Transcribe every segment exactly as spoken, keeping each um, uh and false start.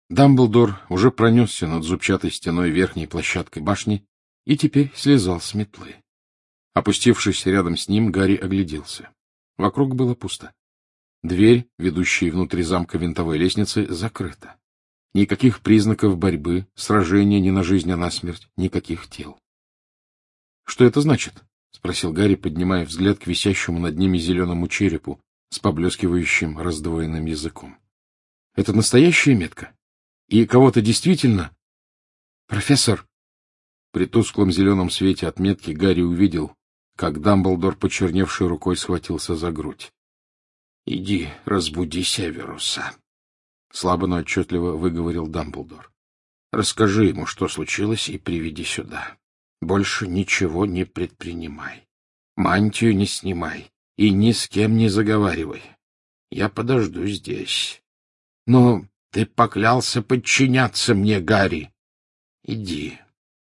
Дамблдор уже пронесся над зубчатой стеной верхней площадкой башни и теперь слезал с метлы. Опустившись рядом с ним, Гарри огляделся. Вокруг было пусто. Дверь, ведущая внутрь замка винтовой лестницы, закрыта. Никаких признаков борьбы, сражения ни на жизнь, ни на смерть, никаких тел. — Что это значит? — спросил Гарри, поднимая взгляд к висящему над ними зеленому черепу с поблескивающим раздвоенным языком. — Это настоящая метка? И кого-то действительно... — Профессор! При тусклом зеленом свете от метки Гарри увидел, как Дамблдор, почерневшей рукой, схватился за грудь. — Иди, разбуди Северуса, — слабо, но отчетливо выговорил Дамблдор. — Расскажи ему, что случилось, и приведи сюда. Больше ничего не предпринимай. Мантию не снимай и ни с кем не заговаривай. Я подожду здесь. Но ты поклялся подчиняться мне, Гарри. Иди.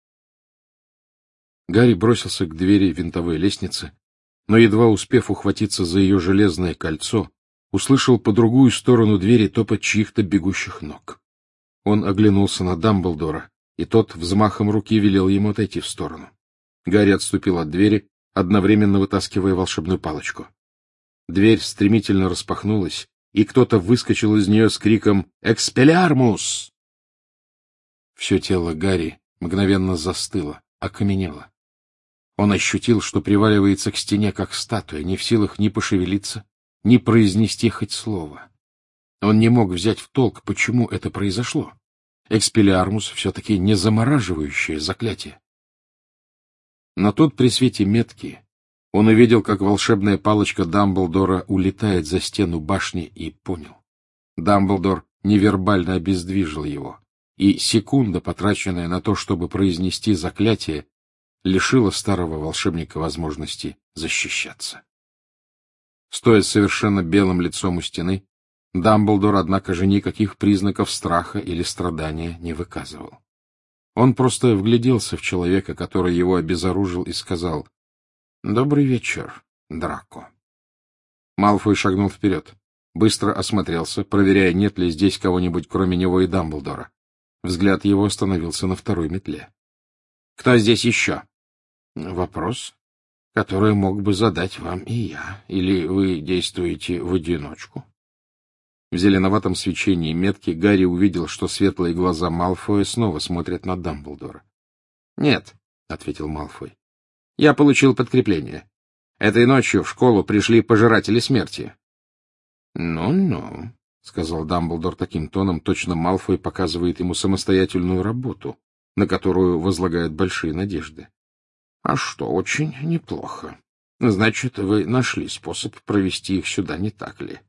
Гарри бросился к двери винтовой лестницы, но, едва успев ухватиться за ее железное кольцо, услышал по другую сторону двери топот чьих-то бегущих ног. Он оглянулся на Дамблдора, и тот взмахом руки велел ему отойти в сторону. Гарри отступил от двери, одновременно вытаскивая волшебную палочку. Дверь стремительно распахнулась, и кто-то выскочил из нее с криком «Экспеллиармус!». Все тело Гарри мгновенно застыло, окаменело. Он ощутил, что приваливается к стене, как статуя, не в силах ни пошевелиться, ни произнести хоть слово. Он не мог взять в толк, почему это произошло. Экспеллиармус все-таки не замораживающее заклятие. Но тут при свете метки он увидел, как волшебная палочка Дамблдора улетает за стену башни, и понял. Дамблдор невербально обездвижил его, и секунда, потраченная на то, чтобы произнести заклятие, лишила старого волшебника возможности защищаться. Стоя с совершенно белым лицом у стены, Дамблдор, однако же, никаких признаков страха или страдания не выказывал. Он просто вгляделся в человека, который его обезоружил, и сказал: — Добрый вечер, Драко. Малфой шагнул вперед, быстро осмотрелся, проверяя, нет ли здесь кого-нибудь, кроме него и Дамблдора. Взгляд его остановился на второй метле. — Кто здесь еще? — Вопрос, который мог бы задать вам и я. Или вы действуете в одиночку? В зеленоватом свечении метки Гарри увидел, что светлые глаза Малфоя снова смотрят на Дамблдора. — Нет, — ответил Малфой. — Я получил подкрепление. Этой ночью в школу пришли пожиратели смерти. Ну — Ну-ну, — сказал Дамблдор таким тоном, точно Малфой показывает ему самостоятельную работу, на которую возлагает большие надежды. — А что, очень неплохо. Значит, вы нашли способ провести их сюда, не так ли?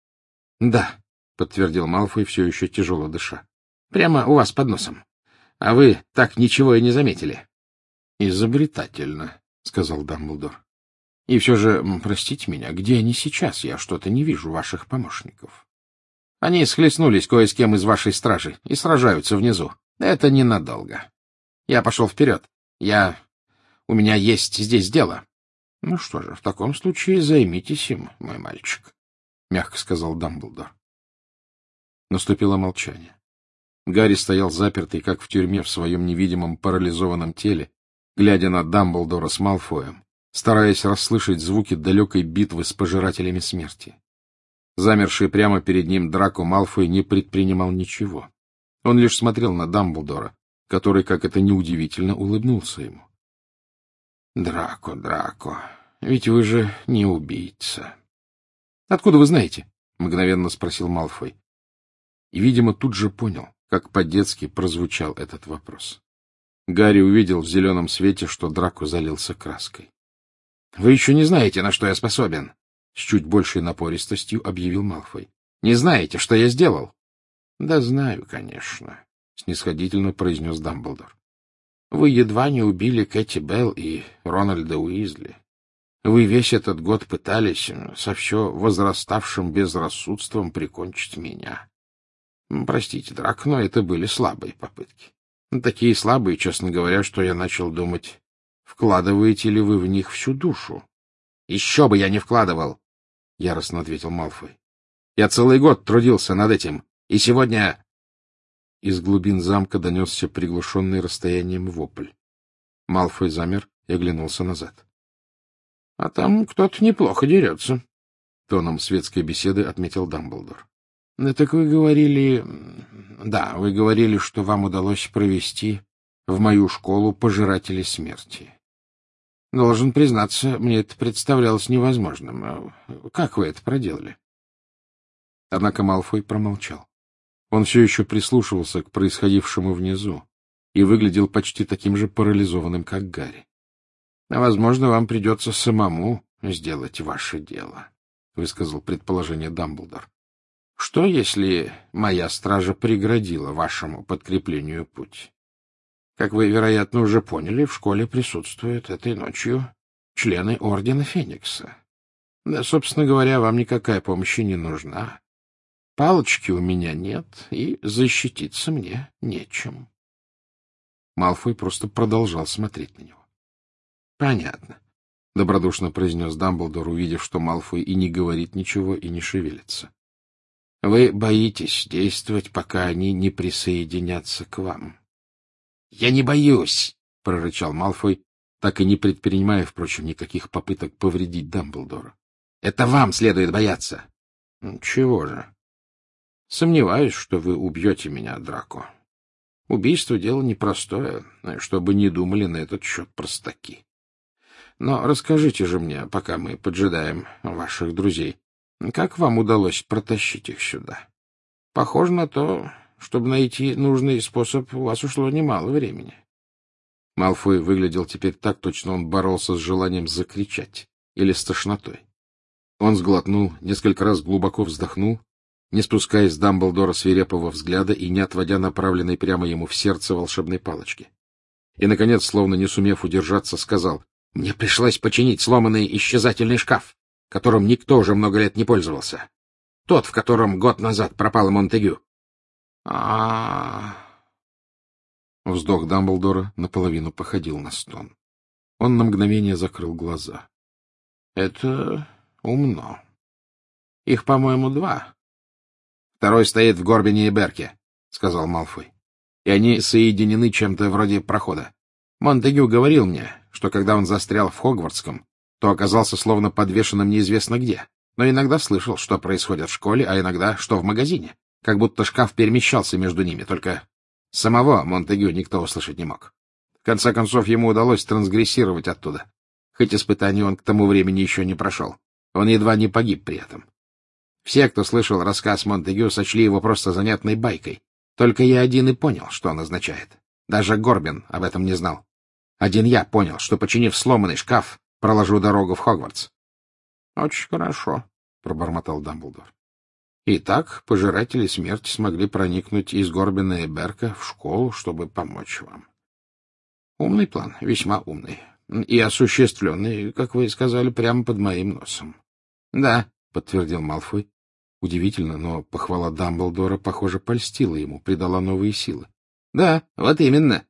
— Да, — подтвердил Малфой, все еще тяжело дыша. — Прямо у вас под носом. А вы так ничего и не заметили. — Изобретательно, — сказал Дамблдор. — И все же, простите меня, где они сейчас? Я что-то не вижу ваших помощников. — Они схлестнулись кое с кем из вашей стражи и сражаются внизу. Это ненадолго. Я пошел вперед. Я... У меня есть здесь дело. — Ну что же, в таком случае займитесь им, мой мальчик, — мягко сказал Дамблдор. Наступило молчание. Гарри стоял запертый, как в тюрьме, в своем невидимом парализованном теле, глядя на Дамблдора с Малфоем, стараясь расслышать звуки далекой битвы с пожирателями смерти. Замерший прямо перед ним Драко Малфой не предпринимал ничего. Он лишь смотрел на Дамблдора, который, как это неудивительно, улыбнулся ему. — Драко, Драко, ведь вы же не убийца. — Откуда вы знаете? — мгновенно спросил Малфой. И, видимо, тут же понял, как по-детски прозвучал этот вопрос. Гарри увидел в зеленом свете, что Драко залился краской. — Вы еще не знаете, на что я способен, — с чуть большей напористостью объявил Малфой. — Не знаете, что я сделал? — Да знаю, конечно, — снисходительно произнес Дамблдор. — Вы едва не убили Кэти Белл и Рональда Уизли. Вы весь этот год пытались со все возраставшим безрассудством прикончить меня. Простите, Драк, но это были слабые попытки. Такие слабые, честно говоря, что я начал думать, вкладываете ли вы в них всю душу. — Еще бы я не вкладывал, — яростно ответил Малфой. — Я целый год трудился над этим, и сегодня... Из глубин замка донесся приглушенный расстоянием вопль. Малфой замер и оглянулся назад. — А там кто-то неплохо дерется, — тоном светской беседы отметил Дамблдор. — Ну, так вы говорили... Да, вы говорили, что вам удалось провести в мою школу пожирателей смерти. Должен признаться, мне это представлялось невозможным. Как вы это проделали? Однако Малфой промолчал. Он все еще прислушивался к происходившему внизу и выглядел почти таким же парализованным, как Гарри. — Возможно, вам придется самому сделать ваше дело, — высказал предположение Дамблдор. — Что, если моя стража преградила вашему подкреплению путь? Как вы, вероятно, уже поняли, в школе присутствуют этой ночью члены Ордена Феникса. Да, собственно говоря, вам никакая помощь не нужна. Палочки у меня нет, и защититься мне нечем. Малфой просто продолжал смотреть на него. — Понятно, — добродушно произнес Дамблдор, увидев, что Малфой и не говорит ничего, и не шевелится. — Вы боитесь действовать, пока они не присоединятся к вам. — Я не боюсь, — прорычал Малфой, так и не предпринимая, впрочем, никаких попыток повредить Дамблдора. — Это вам следует бояться. — Чего же? — Сомневаюсь, что вы убьете меня, Драко. Убийство — дело непростое, чтобы не думали на этот счет простаки. Но расскажите же мне, пока мы поджидаем ваших друзей, как вам удалось протащить их сюда? Похоже на то, чтобы найти нужный способ, у вас ушло немало времени. Малфой выглядел теперь так, точно он боролся с желанием закричать или с тошнотой. Он сглотнул, несколько раз глубоко вздохнул, не спуская с Дамблдора свирепого взгляда и не отводя направленной прямо ему в сердце волшебной палочки. И, наконец, словно не сумев удержаться, сказал: — Мне пришлось починить сломанный исчезательный шкаф, которым никто уже много лет не пользовался. Тот, в котором год назад пропала Монтегю. А, Вздох Дамблдора наполовину походил на стон. Он на мгновение закрыл глаза. — Это умно. Их, по-моему, два. — Второй стоит в Горбине и Берке, — сказал Малфой. — И они соединены чем-то вроде прохода. Монтегю говорил мне, что когда он застрял в Хогвартском, то оказался словно подвешенным неизвестно где, но иногда слышал, что происходит в школе, а иногда, что в магазине, как будто шкаф перемещался между ними, только самого Монтегю никто услышать не мог. В конце концов, ему удалось трансгрессировать оттуда, хоть испытаний он к тому времени еще не прошел. Он едва не погиб при этом. Все, кто слышал рассказ Монтегю, сочли его просто занятной байкой. Только я один и понял, что он означает. Даже Горбин об этом не знал. Один я понял, что, починив сломанный шкаф, проложу дорогу в Хогвартс. — Очень хорошо, — пробормотал Дамблдор. — Итак, пожиратели смерти смогли проникнуть из Горбина и Берка в школу, чтобы помочь вам. Умный план, весьма умный. И осуществленный, как вы сказали, прямо под моим носом. — Да, — подтвердил Малфой. Удивительно, но похвала Дамблдора, похоже, польстила ему, придала новые силы. — Да, вот именно.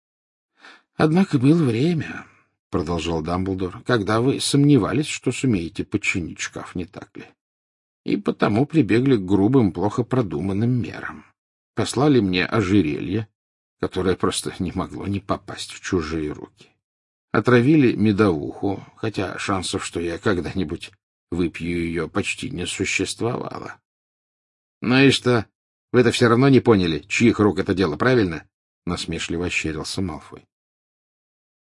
— Однако было время, — продолжал Дамблдор, — когда вы сомневались, что сумеете починить шкаф, не так ли? И потому прибегли к грубым, плохо продуманным мерам. Послали мне ожерелье, которое просто не могло не попасть в чужие руки. Отравили медовуху, хотя шансов, что я когда-нибудь выпью ее, почти не существовало. — Ну и что? Вы-то все равно не поняли, чьих рук это дело, правильно? — насмешливо ощерился Малфой.